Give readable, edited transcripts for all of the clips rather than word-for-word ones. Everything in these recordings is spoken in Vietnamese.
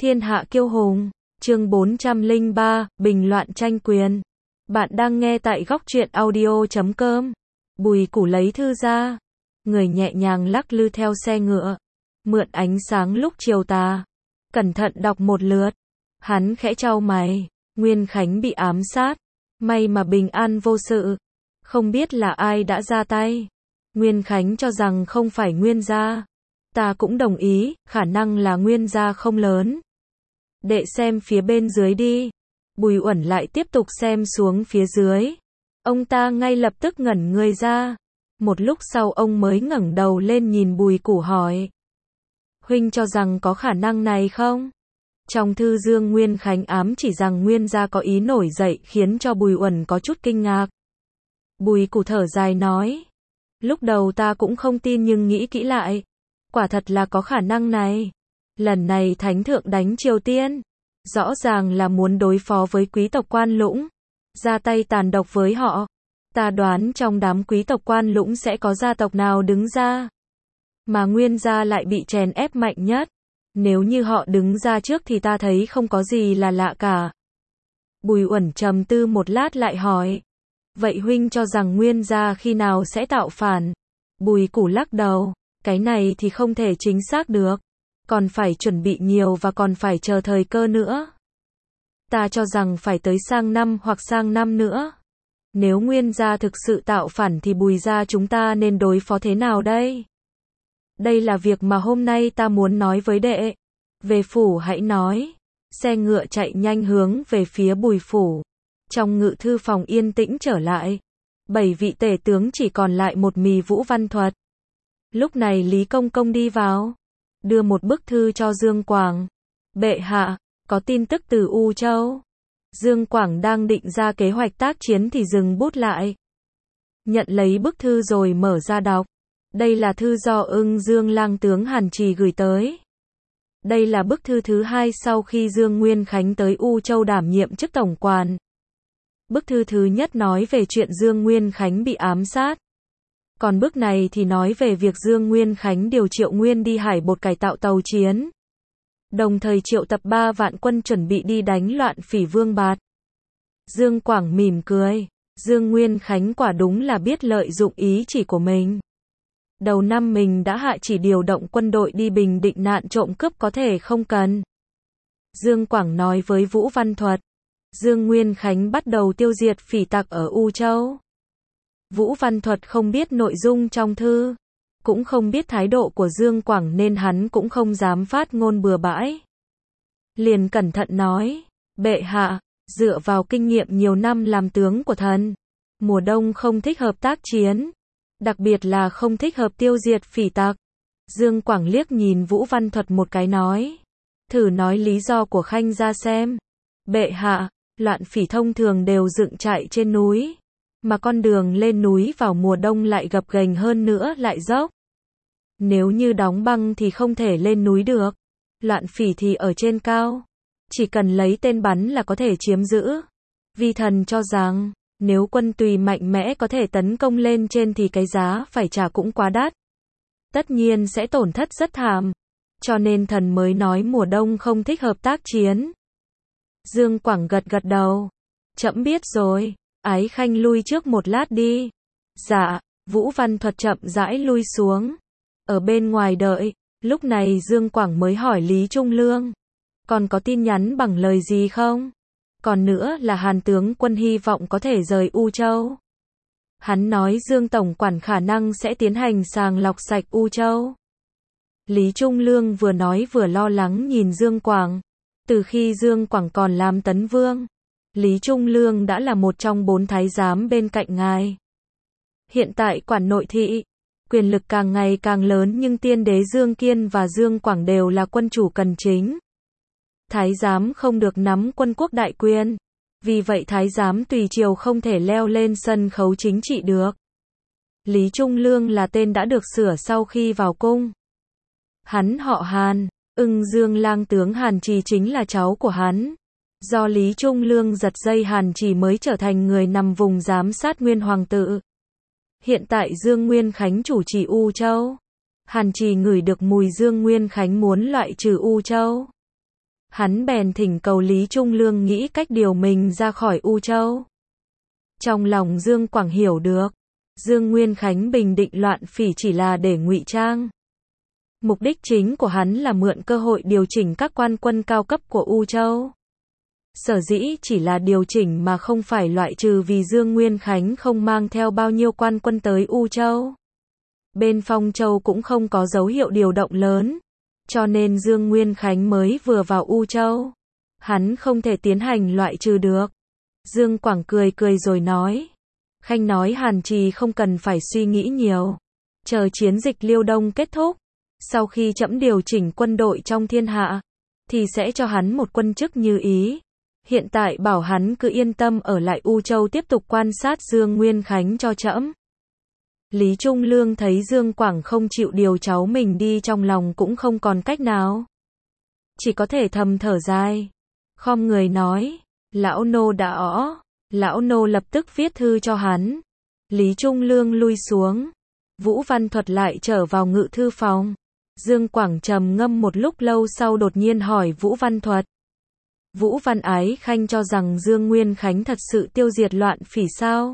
Thiên hạ kiêu hùng, chương 403, bình loạn tranh quyền. Bạn đang nghe tại góc truyện audio.com. Bùi Củ lấy thư ra, người nhẹ nhàng lắc lư theo xe ngựa, mượn ánh sáng lúc chiều tà, cẩn thận đọc một lượt. Hắn khẽ chau mày, Nguyên Khánh bị ám sát, may mà bình an vô sự. Không biết là ai đã ra tay. Nguyên Khánh cho rằng không phải Nguyên gia. Ta cũng đồng ý, khả năng là Nguyên gia không lớn. Đệ xem phía bên dưới đi. Bùi Uẩn lại tiếp tục xem xuống phía dưới. Ông ta ngay lập tức ngẩn người ra. Một lúc sau ông mới ngẩng đầu lên nhìn Bùi Củ hỏi. Huynh cho rằng có khả năng này không? Trong thư Dương Nguyên Khánh ám chỉ rằng Nguyên gia có ý nổi dậy khiến cho Bùi Uẩn có chút kinh ngạc. Bùi Củ thở dài nói. Lúc đầu ta cũng không tin nhưng nghĩ kỹ lại. Quả thật là có khả năng này. Lần này Thánh Thượng đánh Triều Tiên. Rõ ràng là muốn đối phó với quý tộc Quan Lũng. Ra tay tàn độc với họ. Ta đoán trong đám quý tộc Quan Lũng sẽ có gia tộc nào đứng ra. Mà Nguyên gia lại bị chèn ép mạnh nhất. Nếu như họ đứng ra trước thì ta thấy không có gì là lạ cả. Bùi Uẩn trầm tư một lát lại hỏi. Vậy huynh cho rằng Nguyên gia khi nào sẽ tạo phản? Bùi Củ lắc đầu. Cái này thì không thể chính xác được. Còn phải chuẩn bị nhiều và còn phải chờ thời cơ nữa. Ta cho rằng phải tới sang năm hoặc sang năm nữa. Nếu Nguyên gia thực sự tạo phản thì Bùi gia chúng ta nên đối phó thế nào đây? Đây là việc mà hôm nay ta muốn nói với đệ. Về phủ hãy nói. Xe ngựa chạy nhanh hướng về phía Bùi phủ. Trong ngự thư phòng yên tĩnh trở lại. 7 vị tể tướng chỉ còn lại một mì Vũ Văn Thuật. Lúc này Lý Công Công đi vào. Đưa một bức thư cho Dương Quảng. Bệ hạ, có tin tức từ U Châu. Dương Quảng đang định ra kế hoạch tác chiến thì dừng bút lại. Nhận lấy bức thư rồi mở ra đọc. Đây là thư do Ưng Dương Lang tướng Hàn Trì gửi tới. Đây là bức thư thứ hai sau khi Dương Nguyên Khánh tới U Châu đảm nhiệm chức tổng quản. Bức thư thứ nhất nói về chuyện Dương Nguyên Khánh bị ám sát. Còn bức này thì nói về việc Dương Nguyên Khánh điều Triệu Nguyên đi Hải Bột cải tạo tàu chiến. Đồng thời triệu tập 3 vạn quân chuẩn bị đi đánh loạn Phỉ Vương Bạt. Dương Quảng mỉm cười. Dương Nguyên Khánh quả đúng là biết lợi dụng ý chỉ của mình. Đầu năm mình đã hạ chỉ điều động quân đội đi bình định nạn trộm cướp có thể không cần. Dương Quảng nói với Vũ Văn Thuật. Dương Nguyên Khánh bắt đầu tiêu diệt phỉ tặc ở U Châu. Vũ Văn Thuật không biết nội dung trong thư, cũng không biết thái độ của Dương Quảng nên hắn cũng không dám phát ngôn bừa bãi. Liền cẩn thận nói, bệ hạ, dựa vào kinh nghiệm nhiều năm làm tướng của thần, mùa đông không thích hợp tác chiến, đặc biệt là không thích hợp tiêu diệt phỉ tặc. Dương Quảng liếc nhìn Vũ Văn Thuật một cái nói, thử nói lý do của Khanh ra xem. Bệ hạ, loạn phỉ thông thường đều dựng trại trên núi. Mà con đường lên núi vào mùa đông lại gập ghềnh hơn nữa lại dốc. Nếu như đóng băng thì không thể lên núi được. Loạn phỉ thì ở trên cao. Chỉ cần lấy tên bắn là có thể chiếm giữ. Vi thần cho rằng, nếu quân tùy mạnh mẽ có thể tấn công lên trên thì cái giá phải trả cũng quá đắt. Tất nhiên sẽ tổn thất rất thảm. Cho nên thần mới nói mùa đông không thích hợp tác chiến. Dương Quảng gật gật đầu. Trẫm biết rồi. Ái Khanh lui trước một lát đi. Dạ, Vũ Văn Thuật chậm rãi lui xuống. Ở bên ngoài đợi, lúc này Dương Quảng mới hỏi Lý Trung Lương. Còn có tin nhắn bằng lời gì không? Còn nữa là Hàn tướng quân hy vọng có thể rời U Châu. Hắn nói Dương Tổng quản khả năng sẽ tiến hành sàng lọc sạch U Châu. Lý Trung Lương vừa nói vừa lo lắng nhìn Dương Quảng. Từ khi Dương Quảng còn làm tấn vương, Lý Trung Lương đã là một trong 4 thái giám bên cạnh ngài. Hiện tại quản nội thị, quyền lực càng ngày càng lớn nhưng tiên đế Dương Kiên và Dương Quảng đều là quân chủ cần chính. Thái giám không được nắm quân quốc đại quyền. Vì vậy thái giám tùy triều không thể leo lên sân khấu chính trị được. Lý Trung Lương là tên đã được sửa sau khi vào cung. Hắn họ Hàn, Ưng Dương Lang tướng Hàn Trì chính là cháu của hắn. Do Lý Trung Lương giật dây Hàn Trì mới trở thành người nằm vùng giám sát Nguyên Hoàng tự. Hiện tại Dương Nguyên Khánh chủ trì U Châu. Hàn Trì ngửi được mùi Dương Nguyên Khánh muốn loại trừ U Châu. Hắn bèn thỉnh cầu Lý Trung Lương nghĩ cách điều mình ra khỏi U Châu. Trong lòng Dương Quảng hiểu được, Dương Nguyên Khánh bình định loạn phỉ chỉ là để ngụy trang. Mục đích chính của hắn là mượn cơ hội điều chỉnh các quan quân cao cấp của U Châu. Sở dĩ chỉ là điều chỉnh mà không phải loại trừ vì Dương Nguyên Khánh không mang theo bao nhiêu quan quân tới U Châu. Bên Phong Châu cũng không có dấu hiệu điều động lớn, cho nên Dương Nguyên Khánh mới vừa vào U Châu. Hắn không thể tiến hành loại trừ được. Dương Quảng cười cười rồi nói. Khanh nói Hàn Trì không cần phải suy nghĩ nhiều. Chờ chiến dịch Liêu Đông kết thúc, sau khi trẫm điều chỉnh quân đội trong thiên hạ, thì sẽ cho hắn một quân chức như ý. Hiện tại bảo hắn cứ yên tâm ở lại U Châu tiếp tục quan sát Dương Nguyên Khánh cho trẫm. Lý Trung Lương thấy Dương Quảng không chịu điều cháu mình đi trong lòng cũng không còn cách nào. Chỉ có thể thầm thở dài. Khom người nói, lão nô đã rõ. Lão nô lập tức viết thư cho hắn. Lý Trung Lương lui xuống. Vũ Văn Thuật lại trở vào ngự thư phòng. Dương Quảng trầm ngâm một lúc lâu sau đột nhiên hỏi Vũ Văn Thuật. Vũ Văn Ái Khanh cho rằng Dương Nguyên Khánh thật sự tiêu diệt loạn phỉ sao?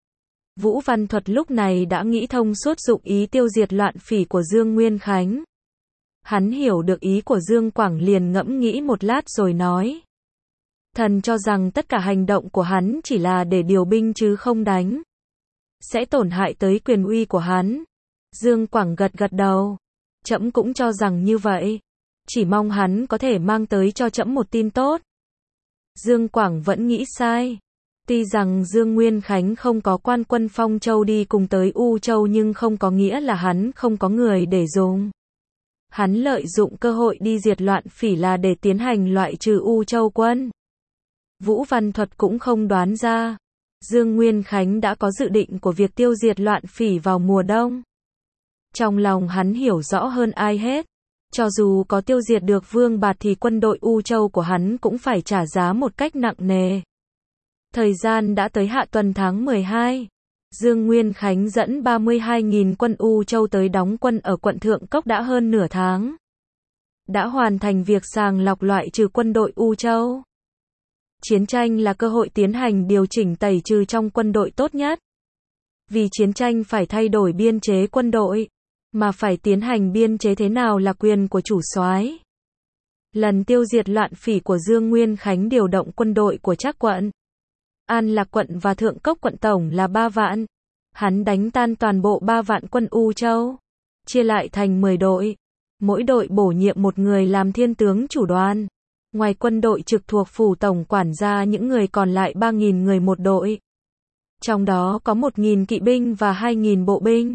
Vũ Văn Thuật lúc này đã nghĩ thông suốt dụng ý tiêu diệt loạn phỉ của Dương Nguyên Khánh. Hắn hiểu được ý của Dương Quảng liền ngẫm nghĩ một lát rồi nói. Thần cho rằng tất cả hành động của hắn chỉ là để điều binh chứ không đánh. Sẽ tổn hại tới quyền uy của hắn. Dương Quảng gật gật đầu. Trẫm cũng cho rằng như vậy. Chỉ mong hắn có thể mang tới cho trẫm một tin tốt. Dương Quảng vẫn nghĩ sai. Tuy rằng Dương Nguyên Khánh không có quan quân Phong Châu đi cùng tới U Châu nhưng không có nghĩa là hắn không có người để dùng. Hắn lợi dụng cơ hội đi diệt loạn phỉ là để tiến hành loại trừ U Châu quân. Vũ Văn Thuật cũng không đoán ra. Dương Nguyên Khánh đã có dự định của việc tiêu diệt loạn phỉ vào mùa đông. Trong lòng hắn hiểu rõ hơn ai hết. Cho dù có tiêu diệt được Vương Bạt thì quân đội U Châu của hắn cũng phải trả giá một cách nặng nề. Thời gian đã tới hạ tuần tháng 12. Dương Nguyên Khánh dẫn 32.000 quân U Châu tới đóng quân ở quận Thượng Cốc đã hơn nửa tháng. Đã hoàn thành việc sàng lọc loại trừ quân đội U Châu. Chiến tranh là cơ hội tiến hành điều chỉnh tẩy trừ trong quân đội tốt nhất. Vì chiến tranh phải thay đổi biên chế quân đội, mà phải tiến hành biên chế thế nào là quyền của chủ soái. Lần tiêu diệt loạn phỉ của Dương Nguyên Khánh điều động quân đội của Trác quận, An Lạc quận và Thượng Cốc quận tổng là 3 vạn. Hắn đánh tan toàn bộ 3 vạn quân U Châu, chia lại thành 10 đội. Mỗi đội bổ nhiệm một người làm thiên tướng chủ đoàn. Ngoài quân đội trực thuộc phủ tổng quản ra những người còn lại 3.000 người một đội. Trong đó có 1.000 kỵ binh và 2.000 bộ binh.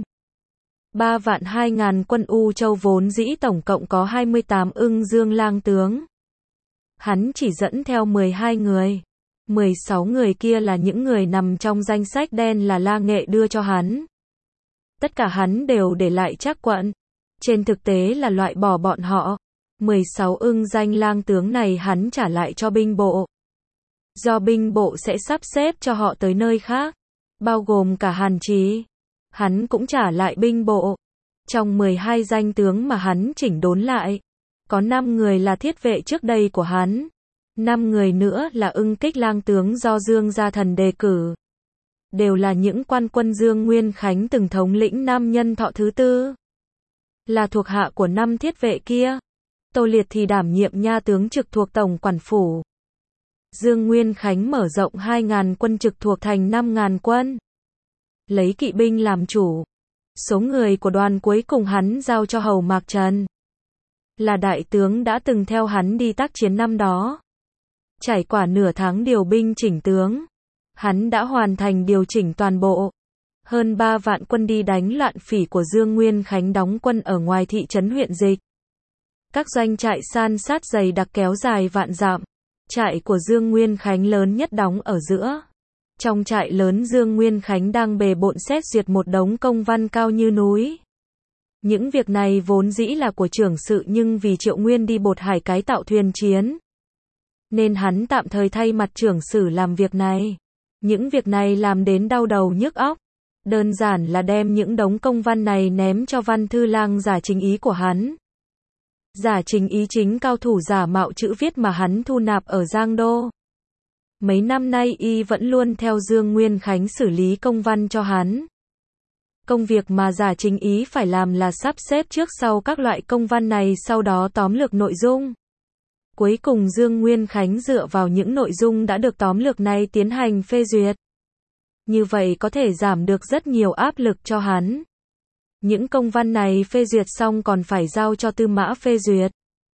3 vạn 2.000 quân U Châu vốn dĩ tổng cộng có 28 ưng dương lang tướng. Hắn chỉ dẫn theo 12 người. 16 người kia là những người nằm trong danh sách đen là La Nghệ đưa cho hắn. Tất cả hắn đều để lại Trác quận. Trên thực tế là loại bỏ bọn họ. 16 ưng danh lang tướng này hắn trả lại cho binh bộ. Do binh bộ sẽ sắp xếp cho họ tới nơi khác, bao gồm cả Hàn Trì. Hắn cũng trả lại binh bộ. Trong 12 danh tướng mà hắn chỉnh đốn lại, có 5 người là thiết vệ trước đây của hắn. 5 người nữa là ưng kích lang tướng do Dương Gia Thần đề cử. Đều là những quan quân Dương Nguyên Khánh từng thống lĩnh Nam Nhân Thọ thứ tư. Là thuộc hạ của 5 thiết vệ kia. Tô Liệt thì đảm nhiệm nha tướng trực thuộc tổng quản phủ. Dương Nguyên Khánh mở rộng 2.000 quân trực thuộc thành 5.000 quân. Lấy kỵ binh làm chủ. Số người của đoàn cuối cùng hắn giao cho Hầu Mạc Trần. Là đại tướng đã từng theo hắn đi tác chiến năm đó. Trải qua nửa tháng điều binh chỉnh tướng, hắn đã hoàn thành điều chỉnh toàn bộ. Hơn 3 vạn quân đi đánh loạn phỉ của Dương Nguyên Khánh đóng quân ở ngoài thị trấn huyện Dịch. Các doanh trại san sát dày đặc kéo dài vạn dặm. Trại của Dương Nguyên Khánh lớn nhất đóng ở giữa. Trong trại lớn Dương Nguyên Khánh đang bề bộn xét duyệt một đống công văn cao như núi. Những việc này vốn dĩ là của trưởng sự nhưng vì Triệu Nguyên đi Bột Hải cái tạo thuyền chiến, nên hắn tạm thời thay mặt trưởng sử làm việc này. Những việc này làm đến đau đầu nhức óc. Đơn giản là đem những đống công văn này ném cho Văn Thư Lang giả chính ý của hắn. Giả Chính Ý chính cao thủ giả mạo chữ viết mà hắn thu nạp ở Giang Đô. Mấy năm nay y vẫn luôn theo Dương Nguyên Khánh xử lý công văn cho hắn. Công việc mà Giả Chính Ý phải làm là sắp xếp trước sau các loại công văn này, sau đó tóm lược nội dung. Cuối cùng Dương Nguyên Khánh dựa vào những nội dung đã được tóm lược này tiến hành phê duyệt. Như vậy có thể giảm được rất nhiều áp lực cho hắn. Những công văn này phê duyệt xong còn phải giao cho Tư Mã phê duyệt.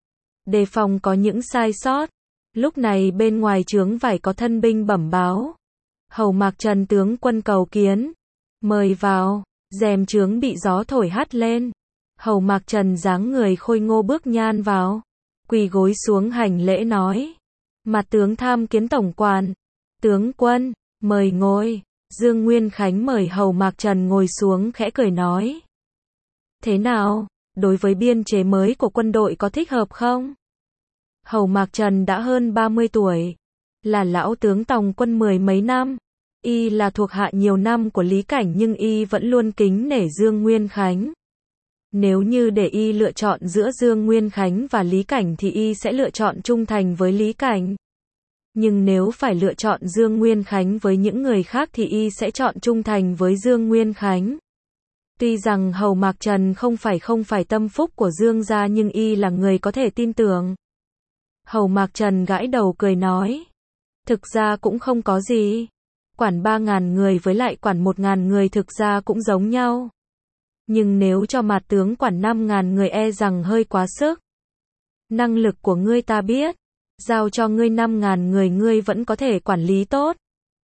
Đề phòng có những sai sót. Lúc này bên ngoài trướng vải có thân binh bẩm báo. Hầu Mạc Trần tướng quân cầu kiến. Mời vào. Rèm trướng bị gió thổi hắt lên. Hầu Mạc Trần dáng người khôi ngô bước nhan vào. Quỳ gối xuống hành lễ nói. Mặt tướng tham kiến tổng quản. Tướng quân, mời ngồi. Dương Nguyên Khánh mời Hầu Mạc Trần ngồi xuống khẽ cười nói. Thế nào, đối với biên chế mới của quân đội có thích hợp không? Hầu Mạc Trần đã hơn 30 tuổi. Là lão tướng tòng quân 10 mấy năm. Y là thuộc hạ nhiều năm của Lý Cảnh nhưng y vẫn luôn kính nể Dương Nguyên Khánh. Nếu như để y lựa chọn giữa Dương Nguyên Khánh và Lý Cảnh thì y sẽ lựa chọn trung thành với Lý Cảnh. Nhưng nếu phải lựa chọn Dương Nguyên Khánh với những người khác thì y sẽ chọn trung thành với Dương Nguyên Khánh. Tuy rằng Hầu Mạc Trần không phải tâm phúc của Dương gia nhưng y là người có thể tin tưởng. Hầu Mạc Trần gãi đầu cười nói. Thực ra cũng không có gì. Quản 3.000 người với lại quản 1.000 người thực ra cũng giống nhau. Nhưng nếu cho Mạt tướng quản 5.000 người e rằng hơi quá sức. Năng lực của ngươi ta biết. Giao cho ngươi 5.000 người ngươi vẫn có thể quản lý tốt.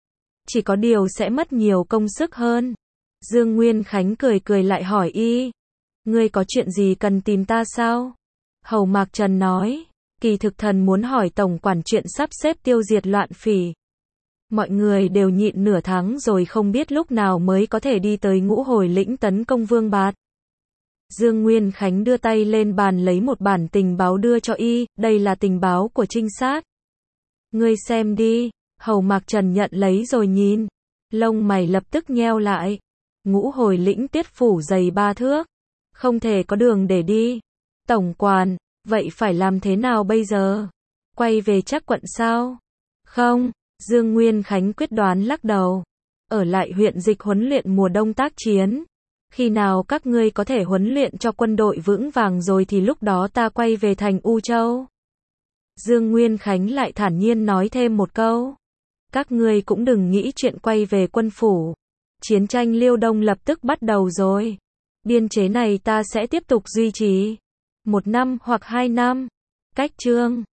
Chỉ có điều sẽ mất nhiều công sức hơn. Dương Nguyên Khánh cười lại hỏi y. Ngươi có chuyện gì cần tìm ta sao? Hầu Mạc Trần nói. Kỳ thực thần muốn hỏi tổng quản chuyện sắp xếp tiêu diệt loạn phỉ. Mọi người đều nhịn nửa tháng rồi không biết lúc nào mới có thể đi tới Ngũ Hồi Lĩnh tấn công Vương Bạt. Dương Nguyên Khánh đưa tay lên bàn lấy một bản tình báo đưa cho y, đây là tình báo của trinh sát. Ngươi xem đi, Hầu Mạc Trần nhận lấy rồi nhìn. Lông mày lập tức nheo lại. Ngũ Hồi Lĩnh tiết phủ dày 3 thước. Không thể có đường để đi. Tổng quản, vậy phải làm thế nào bây giờ? Quay về Trác quận sao? Không, Dương Nguyên Khánh quyết đoán lắc đầu. Ở lại huyện Dịch huấn luyện mùa đông tác chiến. Khi nào các ngươi có thể huấn luyện cho quân đội vững vàng rồi thì lúc đó ta quay về thành U Châu. Dương Nguyên Khánh lại thản nhiên nói thêm một câu. Các ngươi cũng đừng nghĩ chuyện quay về quân phủ. Chiến tranh Liêu Đông lập tức bắt đầu rồi. Biên chế này ta sẽ tiếp tục duy trì. 1 năm hoặc 2 năm. Cách chương